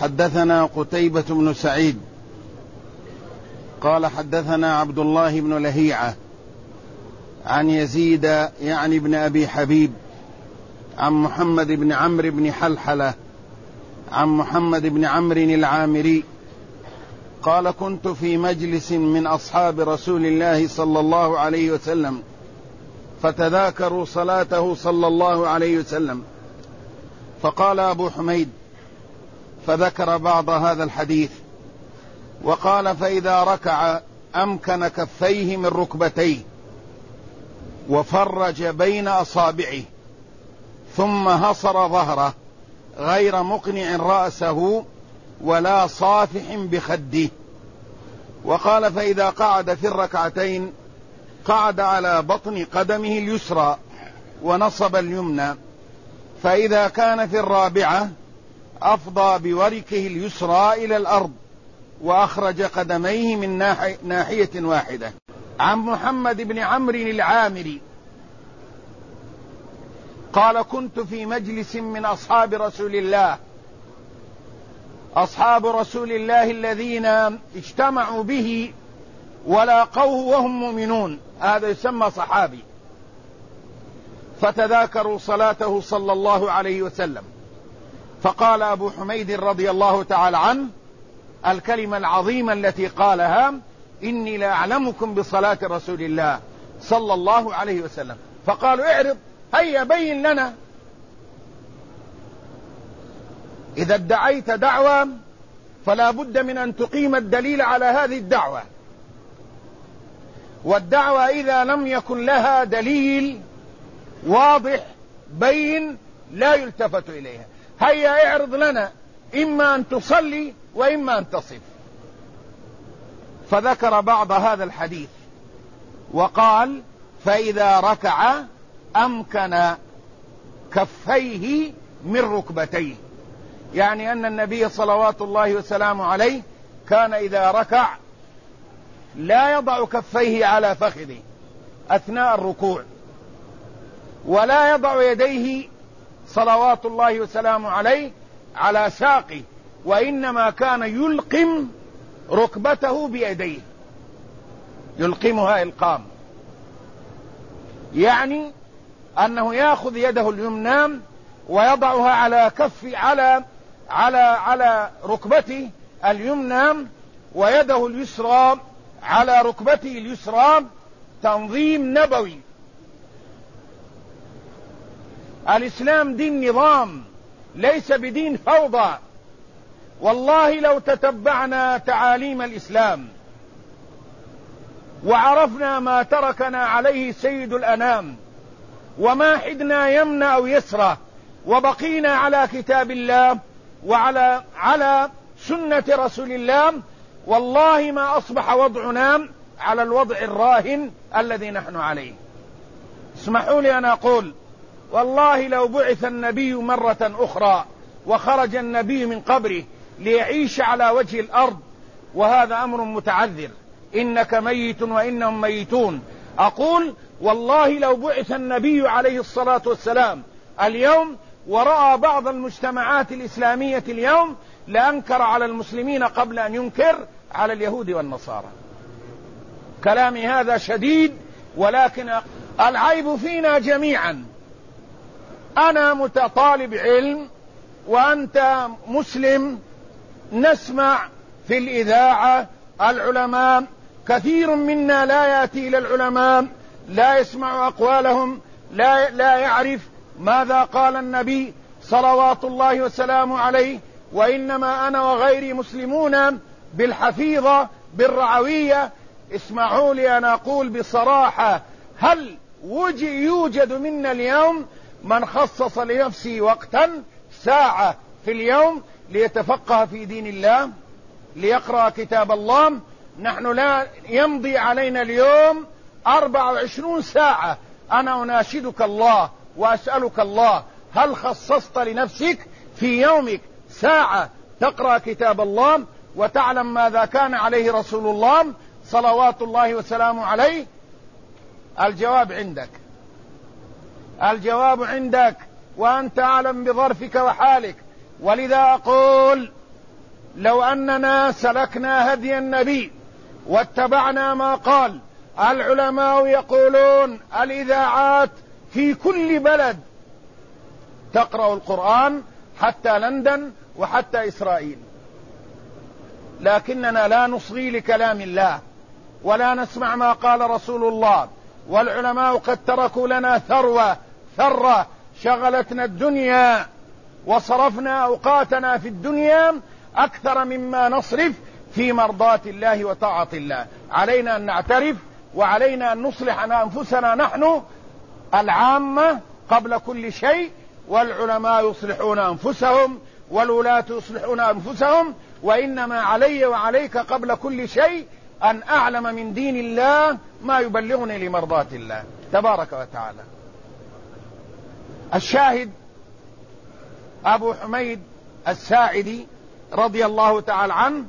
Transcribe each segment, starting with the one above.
حدثنا قتيبة بن سعيد قال حدثنا عبد الله بن لهيعة عن يزيد يعني بن أبي حبيب عن محمد بن عمرو بن حلحلة عن محمد بن عمرو العامري قال كنت في مجلس من أصحاب رسول الله صلى الله عليه وسلم فتذاكروا صلاته صلى الله عليه وسلم، فقال أبو حميد فذكر بعض هذا الحديث وقال فإذا ركع أمكن كفيه من ركبتيه وفرج بين أصابعه ثم هصر ظهره غير مقنع رأسه ولا صافح بخده. وقال فإذا قعد في الركعتين قعد على بطن قدمه اليسرى ونصب اليمنى، فإذا كان في الرابعة أفضى بوركه اليسرى إلى الأرض وأخرج قدميه من ناحية واحدة. عن محمد بن عمرو العامري قال كنت في مجلس من أصحاب رسول الله، أصحاب رسول الله الذين اجتمعوا به ولاقوه وهم مؤمنون، هذا يسمى صحابي، فتذاكروا صلاته صلى الله عليه وسلم، فقال أبو حميد رضي الله تعالى عنه الكلمة العظيمة التي قالها: إني لا أعلمكم بصلاة رسول الله صلى الله عليه وسلم. فقالوا اعرض، هيا بين لنا، إذا ادعيت دعوة فلا بد من أن تقيم الدليل على هذه الدعوة، والدعوة إذا لم يكن لها دليل واضح بين لا يلتفت إليها. هيا اعرض لنا، إما أن تصلي وإما أن تصف. فذكر بعض هذا الحديث وقال فإذا ركع أمكن كفيه من ركبتيه، يعني أن النبي صلوات الله وسلامه عليه كان إذا ركع لا يضع كفيه على فخذه أثناء الركوع، ولا يضع يديه صلوات الله وسلامه عليه على ساقه، وإنما كان يلقم ركبته بيديه، يلقمها إلقام، يعني أنه يأخذ يده اليمنى ويضعها على كف على ركبته اليمنى، ويده اليسرى على ركبته اليسرى، تنظيم نبوي. الإسلام دين نظام، ليس بدين فوضى. والله لو تتبعنا تعاليم الإسلام وعرفنا ما تركنا عليه سيد الأنام وما حدنا يمنى أو يسرى، وبقينا على كتاب الله وعلى سنة رسول الله، والله ما أصبح وضعنا على الوضع الراهن الذي نحن عليه. اسمحوا لي أن أقول والله لو بعث النبي مرة أخرى وخرج النبي من قبره ليعيش على وجه الأرض، وهذا أمر متعذر، إنك ميت وإنهم ميتون، أقول والله لو بعث النبي عليه الصلاة والسلام اليوم ورأى بعض المجتمعات الإسلامية اليوم لأنكر على المسلمين قبل أن ينكر على اليهود والنصارى. كلامي هذا شديد، ولكن العيب فينا جميعا. أنا متطالب علم وأنت مسلم، نسمع في الإذاعة العلماء، كثير منا لا يأتي إلى العلماء، لا يسمع أقوالهم، لا يعرف ماذا قال النبي صلوات الله وسلامه عليه، وإنما أنا وغيري مسلمون بالحفيظة بالرعوية. اسمعوا لي أنا أقول بصراحة، هل يوجد منا اليوم من خصص لنفسه وقتا ساعة في اليوم ليتفقه في دين الله، ليقرأ كتاب الله؟ نحن لا يمضي علينا اليوم 24 ساعة. أنا أناشدك الله وأسألك الله، هل خصصت لنفسك في يومك ساعة تقرأ كتاب الله وتعلم ماذا كان عليه رسول الله صلوات الله وسلامه عليه؟ الجواب عندك، الجواب عندك، وأنت أعلم بظرفك وحالك. ولذا أقول لو أننا سلكنا هدي النبي واتبعنا ما قال. العلماء يقولون الإذاعات في كل بلد تقرأ القرآن حتى لندن وحتى إسرائيل، لكننا لا نصغي لكلام الله ولا نسمع ما قال رسول الله. والعلماء قد تركوا لنا ثروة شغلتنا الدنيا وصرفنا أوقاتنا في الدنيا أكثر مما نصرف في مرضاة الله وطاعة الله. علينا أن نعترف وعلينا أن نصلح أنفسنا نحن العامة قبل كل شيء، والعلماء يصلحون أنفسهم والولاة يصلحون أنفسهم. وإنما علي وعليك قبل كل شيء أن أعلم من دين الله ما يبلغني لمرضاة الله تبارك وتعالى. الشاهد أبو حميد الساعدي رضي الله تعالى عنه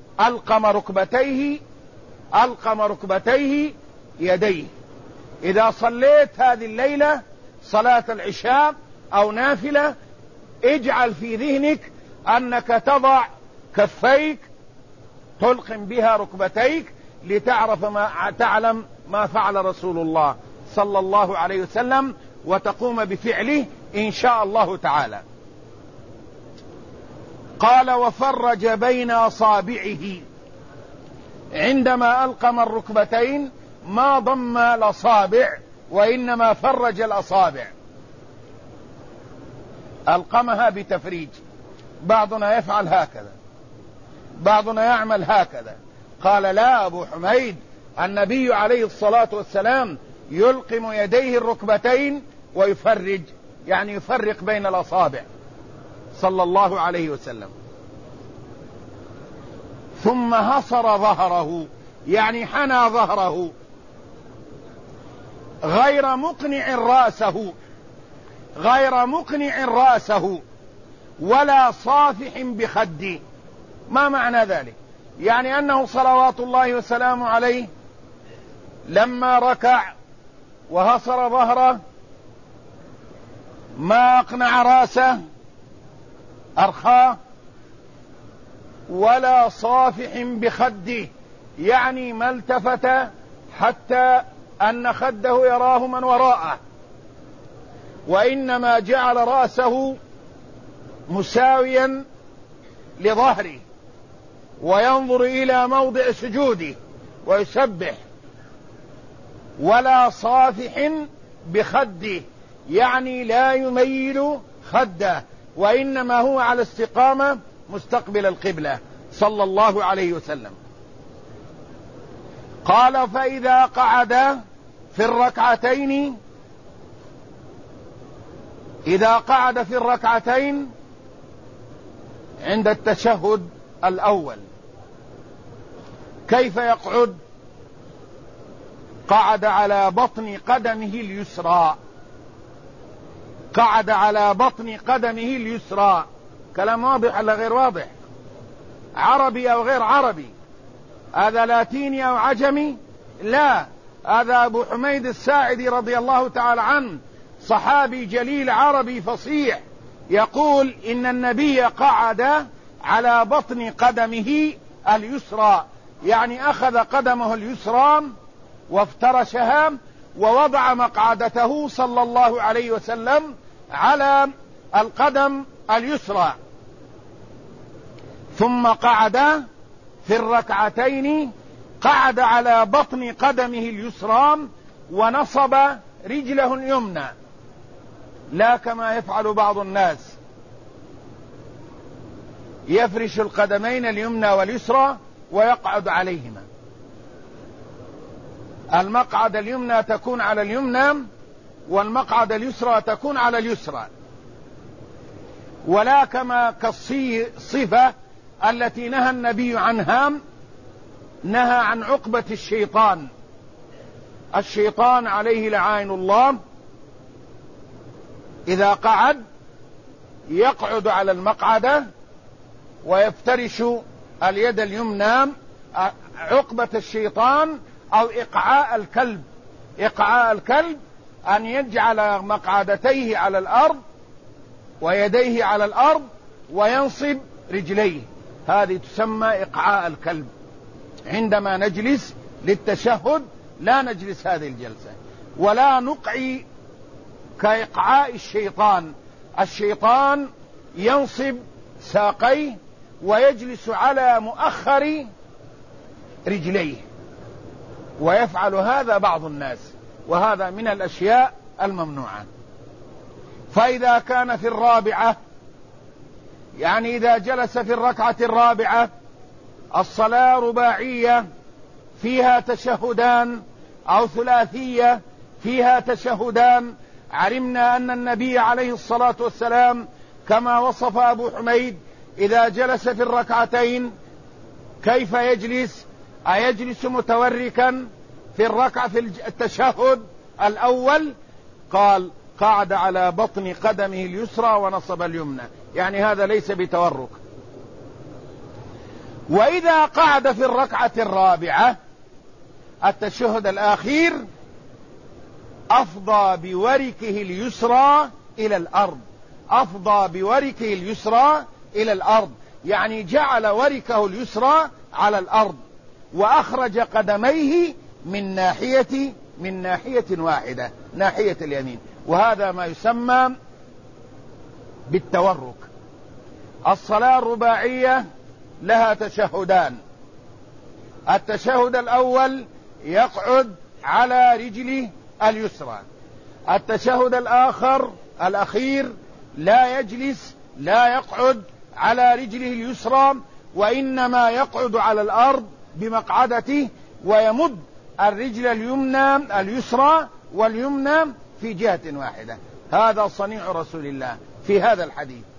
ألقم ركبتيه يديه. إذا صليت هذه الليلة صلاة العشاء أو نافلة اجعل في ذهنك أنك تضع كفيك تلقم بها ركبتيك تعلم ما فعل رسول الله صلى الله عليه وسلم وتقوم بفعله إن شاء الله تعالى. قال وفرج بين أصابعه. عندما ألقم الركبتين ما ضم الأصابع وإنما فرج الأصابع، ألقمها بتفريج. بعضنا يفعل هكذا، بعضنا يعمل هكذا. قال لا، أبو حميد النبي عليه الصلاة والسلام يلقم يديه الركبتين ويفرج، يعني يفرق بين الأصابع صلى الله عليه وسلم. ثم هصر ظهره، يعني حنى ظهره غير مقنع رأسه ولا صافح بخده. ما معنى ذلك؟ يعني أنه صلوات الله وسلامه عليه لما ركع وهصر ظهره ما أقنع رأسه أرخاه ولا صافح بخده، يعني ما التفت حتى أن خده يراه من وراءه، وإنما جعل رأسه مساويا لظهره وينظر إلى موضع سجوده ويسبح. ولا صافح بخده، يعني لا يميل خده، وإنما هو على استقامة مستقبل القبلة صلى الله عليه وسلم. قال فإذا قعد في الركعتين، إذا قعد في الركعتين عند التشهد الأول كيف يقعد؟ قعد على بطن قدمه اليسرى، قعد على بطن قدمه اليسرى. كلام واضح ولا غير واضح؟ عربي أو غير عربي؟ هذا لاتيني أو عجمي؟ لا، هذا أبو حميد الساعدي رضي الله تعالى عنه صحابي جليل عربي فصيح، يقول إن النبي قعد على بطن قدمه اليسرى، يعني أخذ قدمه اليسرى وافترشها ووضع مقعدته صلى الله عليه وسلم على القدم اليسرى. ثم قعد في الركعتين، قعد على بطن قدمه اليسرى ونصب رجله اليمنى، لا كما يفعل بعض الناس يفرش القدمين اليمنى واليسرى ويقعد عليهما. المقعد اليمنى تكون على اليمنى والمقعد اليسرى تكون على اليسرى، ولا كما كالصفة التي نهى النبي عنها. نهى عن عقبة الشيطان عليه لعائن الله، إذا قعد يقعد على المقعدة ويفترش اليد اليمنى، عقبة الشيطان أو إقعاء الكلب أن يجعل مقعدتيه على الأرض ويديه على الأرض وينصب رجليه. هذه تسمى إقعاء الكلب. عندما نجلس للتشهد لا نجلس هذه الجلسة، ولا نقعي كإقعاء الشيطان. الشيطان ينصب ساقيه ويجلس على مؤخر رجليه، ويفعل هذا بعض الناس، وهذا من الأشياء الممنوعة. فإذا كان في الرابعة، يعني إذا جلس في الركعة الرابعة، الصلاة رباعية فيها تشهدان أو ثلاثية فيها تشهدان، علمنا أن النبي عليه الصلاة والسلام كما وصف أبو حميد إذا جلس في الركعتين كيف يجلس؟ أيجلس متوركا في الركعة في التشهد الأول؟ قال قعد على بطن قدمه اليسرى ونصب اليمنى، يعني هذا ليس بتورك. وإذا قعد في الركعة الرابعة التشهد الأخير أفضى بوركه اليسرى إلى الأرض، أفضى بوركه اليسرى إلى الأرض، يعني جعل وركه اليسرى على الأرض وأخرج قدميه من ناحية واحدة، ناحية اليمين، وهذا ما يسمى بالتورك. الصلاة الرباعية لها تشهدان. التشهد الأول يقعد على رجله اليسرى، التشهد الأخير لا يجلس، لا يقعد على رجله اليسرى، وإنما يقعد على الأرض بمقعدته ويمد الرجل اليسرى واليمنى في جهة واحدة. هذا صنيع رسول الله في هذا الحديث.